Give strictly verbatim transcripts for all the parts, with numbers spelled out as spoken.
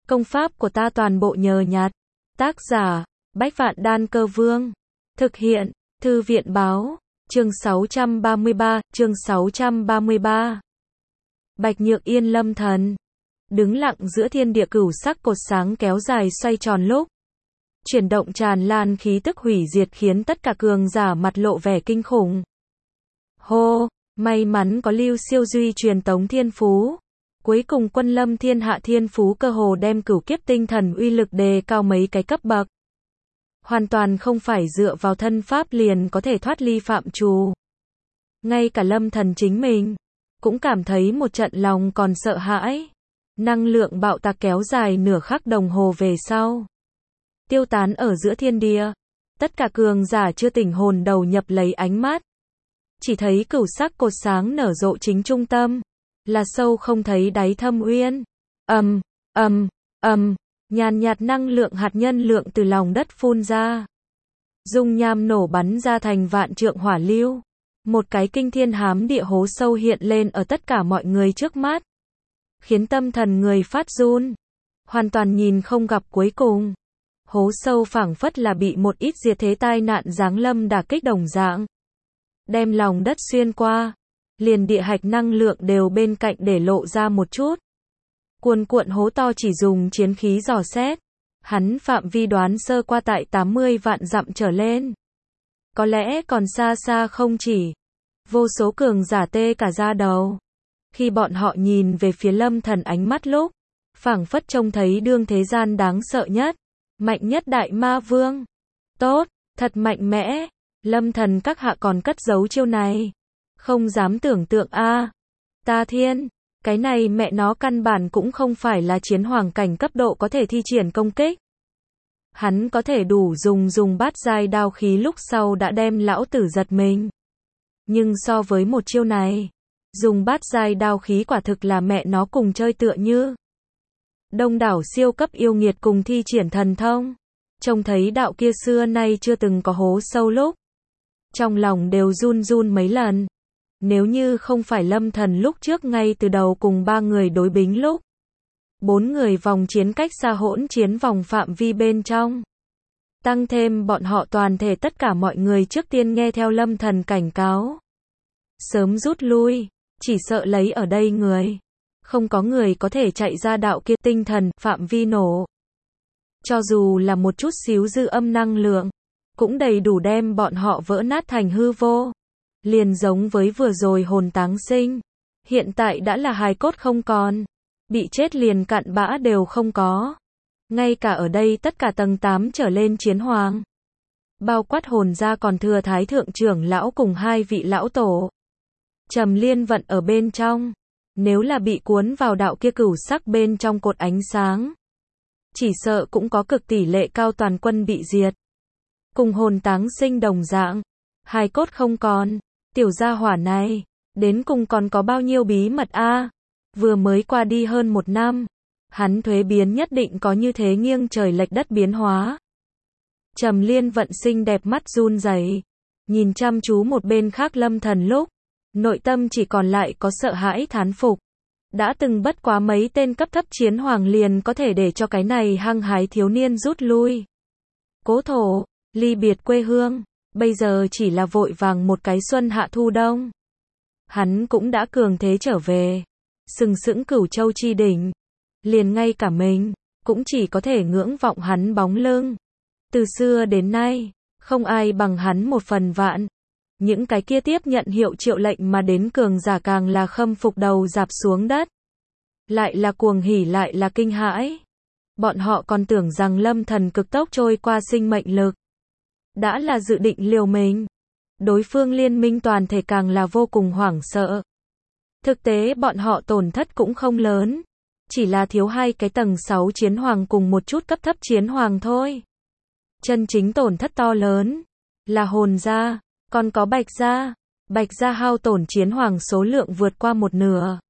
Công pháp của ta toàn bộ nhờ nhặt. Tác giả, Bách Vạn Đan Cơ Vương. Thực hiện, Thư viện Báo. Chương sáu trăm ba mươi ba, chương sáu trăm ba mươi ba. Bạch Nhược Yên lâm thần. Đứng lặng giữa thiên địa cửu sắc cột sáng kéo dài xoay tròn lúc. Chuyển động tràn lan khí tức hủy diệt khiến tất cả cường giả mặt lộ vẻ kinh khủng. Hô, may mắn có Lưu Siêu Duy truyền tống thiên phú. Cuối cùng Quân Lâm Thiên Hạ thiên phú cơ hồ đem cửu kiếp tinh thần uy lực đề cao mấy cái cấp bậc. Hoàn toàn không phải dựa vào thân pháp liền có thể thoát ly phạm trù. Ngay cả Lâm Thần chính mình cũng cảm thấy một trận lòng còn sợ hãi. Năng lượng bạo tạc kéo dài nửa khắc đồng hồ về sau, tiêu tán ở giữa thiên địa. Tất cả cường giả chưa tỉnh hồn đầu nhập lấy ánh mắt. Chỉ thấy cửu sắc cột sáng nở rộ chính trung tâm, là sâu không thấy đáy thâm uyên. Ầm, ầm, ầm, nhàn nhạt năng lượng hạt nhân lượng từ lòng đất phun ra. Dung nham nổ bắn ra thành vạn trượng hỏa lưu. Một cái kinh thiên hám địa hố sâu hiện lên ở tất cả mọi người trước mắt, khiến tâm thần người phát run, hoàn toàn nhìn không gặp cuối cùng. Hố sâu phảng phất là bị một ít diệt thế tai nạn giáng lâm đả kích đồng dạng, đem lòng đất xuyên qua, liền địa hạch năng lượng đều bên cạnh để lộ ra một chút. Cuồn cuộn hố to chỉ dùng chiến khí dò xét, hắn phạm vi đoán sơ qua tại tám mươi vạn dặm trở lên. Có lẽ còn xa xa không chỉ. Vô số cường giả tê cả da đầu. Khi bọn họ nhìn về phía Lâm Thần ánh mắt lúc, phảng phất trông thấy đương thế gian đáng sợ nhất, mạnh nhất đại ma vương. Tốt, thật mạnh mẽ. Lâm Thần các hạ còn cất giấu chiêu này. Không dám tưởng tượng a. À. Ta thiên, cái này mẹ nó căn bản cũng không phải là chiến hoàng cảnh cấp độ có thể thi triển công kích. Hắn có thể đủ dùng dùng bát giai đao khí lúc sau đã đem lão tử giật mình. Nhưng so với một chiêu này, dùng bát giai đao khí quả thực là mẹ nó cùng chơi tựa như. Đông đảo siêu cấp yêu nghiệt cùng thi triển thần thông, trông thấy đạo kia xưa nay chưa từng có hố sâu lúc, trong lòng đều run run mấy lần. Nếu như không phải Lâm Thần lúc trước ngay từ đầu cùng ba người đối bính lúc, bốn người vòng chiến cách xa hỗn chiến vòng phạm vi bên trong, tăng thêm bọn họ toàn thể tất cả mọi người trước tiên nghe theo Lâm Thần cảnh cáo, sớm rút lui, chỉ sợ lấy ở đây người, không có người có thể chạy ra đạo kia tinh thần phạm vi nổ. Cho dù là một chút xíu dư âm năng lượng, cũng đầy đủ đem bọn họ vỡ nát thành hư vô. Liền giống với vừa rồi hồn táng sinh, hiện tại đã là hài cốt không còn, bị chết liền cặn bã đều không có. Ngay cả ở đây tất cả tầng tám trở lên chiến hoàng, bao quát hồn ra còn thừa thái thượng trưởng lão cùng hai vị lão tổ, Trầm Liên Vận ở bên trong, nếu là bị cuốn vào đạo kia cửu sắc bên trong cột ánh sáng, chỉ sợ cũng có cực tỷ lệ cao toàn quân bị diệt. Cùng hồn táng sinh đồng dạng, hài cốt không còn. Tiểu gia hỏa này, đến cùng còn có bao nhiêu bí mật a? À? Vừa mới qua đi hơn một năm, hắn thuế biến nhất định có như thế nghiêng trời lệch đất biến hóa. Trầm Liên Vận xinh đẹp mắt run rẩy, nhìn chăm chú một bên khác Lâm Thần lúc, nội tâm chỉ còn lại có sợ hãi thán phục. Đã từng bất quá mấy tên cấp thấp chiến hoàng liền có thể để cho cái này hăng hái thiếu niên rút lui. Cố thổ, ly biệt quê hương. Bây giờ chỉ là vội vàng một cái xuân hạ thu đông. Hắn cũng đã cường thế trở về. Sừng sững Cửu Châu chi đỉnh. Liền ngay cả mình, cũng chỉ có thể ngưỡng vọng hắn bóng lưng. Từ xưa đến nay, không ai bằng hắn một phần vạn. Những cái kia tiếp nhận hiệu triệu lệnh mà đến cường giả càng là khâm phục đầu dạp xuống đất. Lại là cuồng hỉ lại là kinh hãi. Bọn họ còn tưởng rằng Lâm Thần cực tốc trôi qua sinh mệnh lực. Đã là dự định liều mình. Đối phương liên minh toàn thể càng là vô cùng hoảng sợ. Thực tế bọn họ tổn thất cũng không lớn. Chỉ là thiếu hai cái tầng sáu chiến hoàng cùng một chút cấp thấp chiến hoàng thôi. Chân chính tổn thất to lớn là hồn gia, còn có bạch gia. Bạch gia hao tổn chiến hoàng số lượng vượt qua một nửa.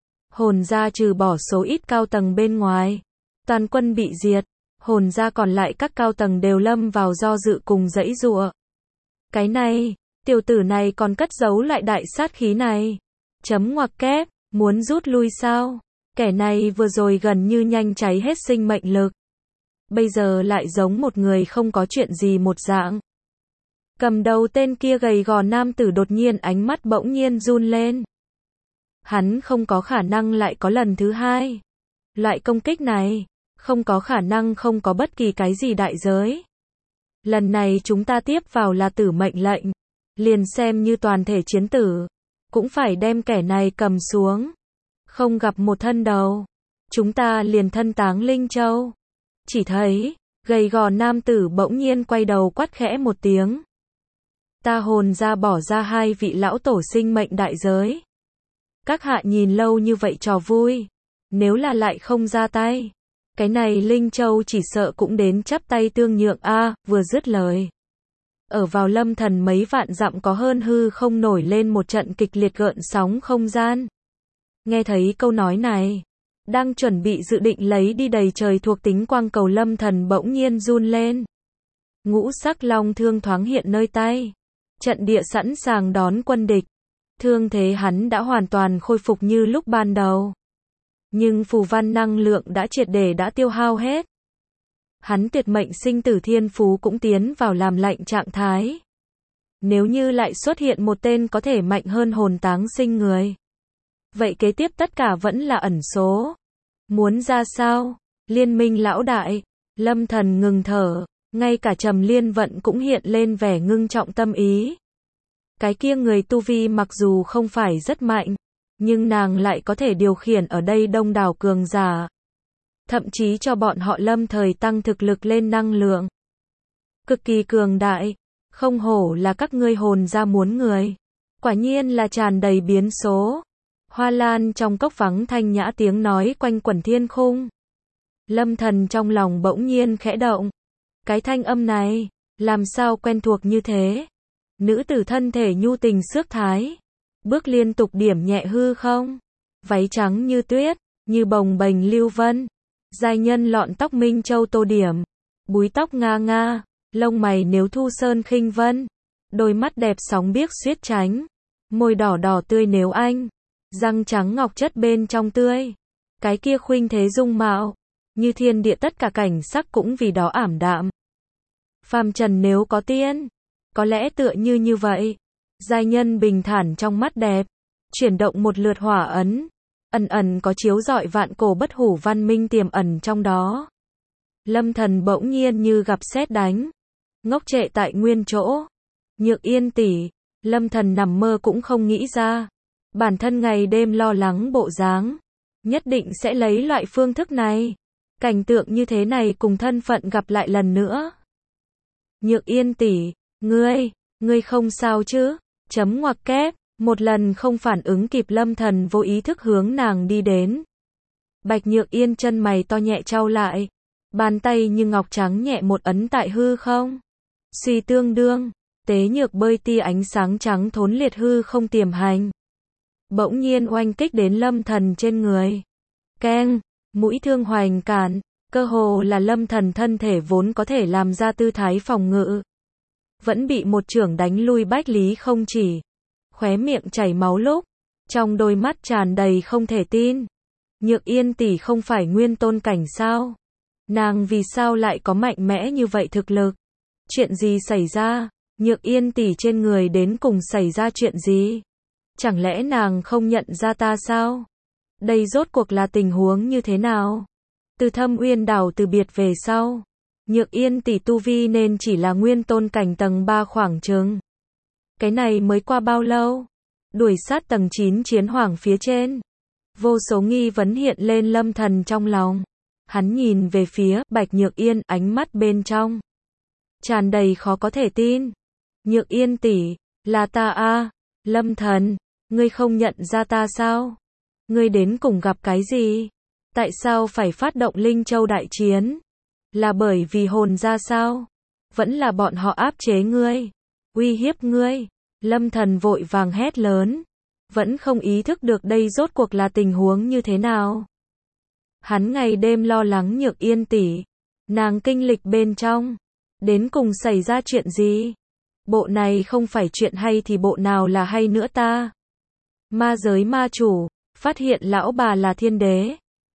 Hồn gia trừ bỏ số ít cao tầng bên ngoài, toàn quân bị diệt. Hồn ra còn lại các cao tầng đều lâm vào do dự cùng dãy giụa. Cái này, tiểu tử này còn cất giấu lại đại sát khí này. Chấm ngoặc kép, muốn rút lui sao? Kẻ này vừa rồi gần như nhanh cháy hết sinh mệnh lực. Bây giờ lại giống một người không có chuyện gì một dạng. Cầm đầu tên kia gầy gò nam tử đột nhiên ánh mắt bỗng nhiên run lên. Hắn không có khả năng lại có lần thứ hai. Loại công kích này, không có khả năng không có bất kỳ cái gì đại giới. Lần này chúng ta tiếp vào là tử mệnh lệnh. Liền xem như toàn thể chiến tử. Cũng phải đem kẻ này cầm xuống. Không gặp một thân đầu. Chúng ta liền thân táng Linh Châu. Chỉ thấy, gầy gò nam tử bỗng nhiên quay đầu quát khẽ một tiếng. Ta hồn ra bỏ ra hai vị lão tổ sinh mệnh đại giới. Các hạ nhìn lâu như vậy trò vui. Nếu là lại không ra tay. Cái này Linh Châu chỉ sợ cũng đến chắp tay tương nhượng a. Vừa dứt lời. Ở vào Lâm Thần mấy vạn dặm có hơn hư không nổi lên một trận kịch liệt gợn sóng không gian. Nghe thấy câu nói này. Đang chuẩn bị dự định lấy đi đầy trời thuộc tính quang cầu Lâm Thần bỗng nhiên run lên. Ngũ sắc long thương thoáng hiện nơi tay. Trận địa sẵn sàng đón quân địch. Thương thế hắn đã hoàn toàn khôi phục như lúc ban đầu. Nhưng phù văn năng lượng đã triệt để đã tiêu hao hết. Hắn tuyệt mệnh sinh tử thiên phú cũng tiến vào làm lạnh trạng thái. Nếu như lại xuất hiện một tên có thể mạnh hơn hồn táng sinh người. Vậy kế tiếp tất cả vẫn là ẩn số. Muốn ra sao? Liên minh lão đại. Lâm Thần ngừng thở. Ngay cả Trầm Liên Vận cũng hiện lên vẻ ngưng trọng tâm ý. Cái kia người tu vi mặc dù không phải rất mạnh. Nhưng nàng lại có thể điều khiển ở đây đông đảo cường giả. Thậm chí cho bọn họ lâm thời tăng thực lực lên năng lượng. Cực kỳ cường đại. Không hổ là các ngươi hồn ra muốn người. Quả nhiên là tràn đầy biến số. Hoa lan trong cốc vắng thanh nhã tiếng nói quanh quẩn thiên khung. Lâm Thần trong lòng bỗng nhiên khẽ động. Cái thanh âm này, làm sao quen thuộc như thế? Nữ tử thân thể nhu tình xước thái. Bước liên tục điểm nhẹ hư không. Váy trắng như tuyết, như bồng bềnh lưu vân. Giai nhân lọn tóc minh châu tô điểm. Búi tóc nga nga, lông mày nếu thu sơn khinh vân. Đôi mắt đẹp sóng biếc suýt tránh. Môi đỏ đỏ tươi nếu anh. Răng trắng ngọc chất bên trong tươi. Cái kia khuynh thế dung mạo. Như thiên địa tất cả cảnh sắc cũng vì đó ảm đạm. Phàm trần nếu có tiên. Có lẽ tựa như như vậy. Giai nhân bình thản trong mắt đẹp. Chuyển động một lượt hỏa ấn. Ẩn ẩn có chiếu rọi vạn cổ bất hủ văn minh tiềm ẩn trong đó. Lâm Thần bỗng nhiên như gặp sét đánh. Ngốc trệ tại nguyên chỗ. Nhược Yên tỷ. Lâm Thần nằm mơ cũng không nghĩ ra. Bản thân ngày đêm lo lắng bộ dáng. Nhất định sẽ lấy loại phương thức này. Cảnh tượng như thế này cùng thân phận gặp lại lần nữa. Nhược Yên tỷ. Ngươi, ngươi không sao chứ? Chấm ngoặc kép. Một lần không phản ứng kịp Lâm Thần vô ý thức hướng nàng đi đến. Bạch Nhược Yên chân mày to nhẹ trao lại. Bàn tay như ngọc trắng nhẹ một ấn tại hư không. Suy tương đương. Tế nhược bơi tia ánh sáng trắng thốn liệt hư không tiềm hành. Bỗng nhiên oanh kích đến Lâm Thần trên người. Keng. Mũi thương hoành cản. Cơ hồ là Lâm Thần thân thể vốn có thể làm ra tư thái phòng ngự. Vẫn bị một chưởng đánh lui bách lý không chỉ. Khóe miệng chảy máu lúc. Trong đôi mắt tràn đầy không thể tin. Nhược Yên tỷ không phải nguyên tôn cảnh sao? Nàng vì sao lại có mạnh mẽ như vậy thực lực? Chuyện gì xảy ra? Nhược Yên tỷ trên người đến cùng xảy ra chuyện gì? Chẳng lẽ nàng không nhận ra ta sao? Đây rốt cuộc là tình huống như thế nào? Từ Thâm Uyên đảo từ biệt về sau. Nhược Yên tỷ tu vi nên chỉ là nguyên tôn cảnh tầng ba khoảng chừng. Cái này mới qua bao lâu? Đuổi sát tầng chín chiến hoàng phía trên. Vô số nghi vấn hiện lên Lâm Thần trong lòng. Hắn nhìn về phía Bạch Nhược Yên, ánh mắt bên trong tràn đầy khó có thể tin. Nhược Yên tỷ, là ta a? Lâm Thần, ngươi không nhận ra ta sao? Ngươi đến cùng gặp cái gì? Tại sao phải phát động Linh Châu đại chiến? Là bởi vì hồn ra sao? Vẫn là bọn họ áp chế ngươi, uy hiếp ngươi? Lâm Thần vội vàng hét lớn, vẫn không ý thức được đây rốt cuộc là tình huống như thế nào. Hắn ngày đêm lo lắng Nhược Yên tỷ, nàng kinh lịch bên trong, đến cùng xảy ra chuyện gì? Bộ này không phải chuyện hay thì bộ nào là hay nữa ta? Ma giới ma chủ, Phát hiện lão bà là thiên đế.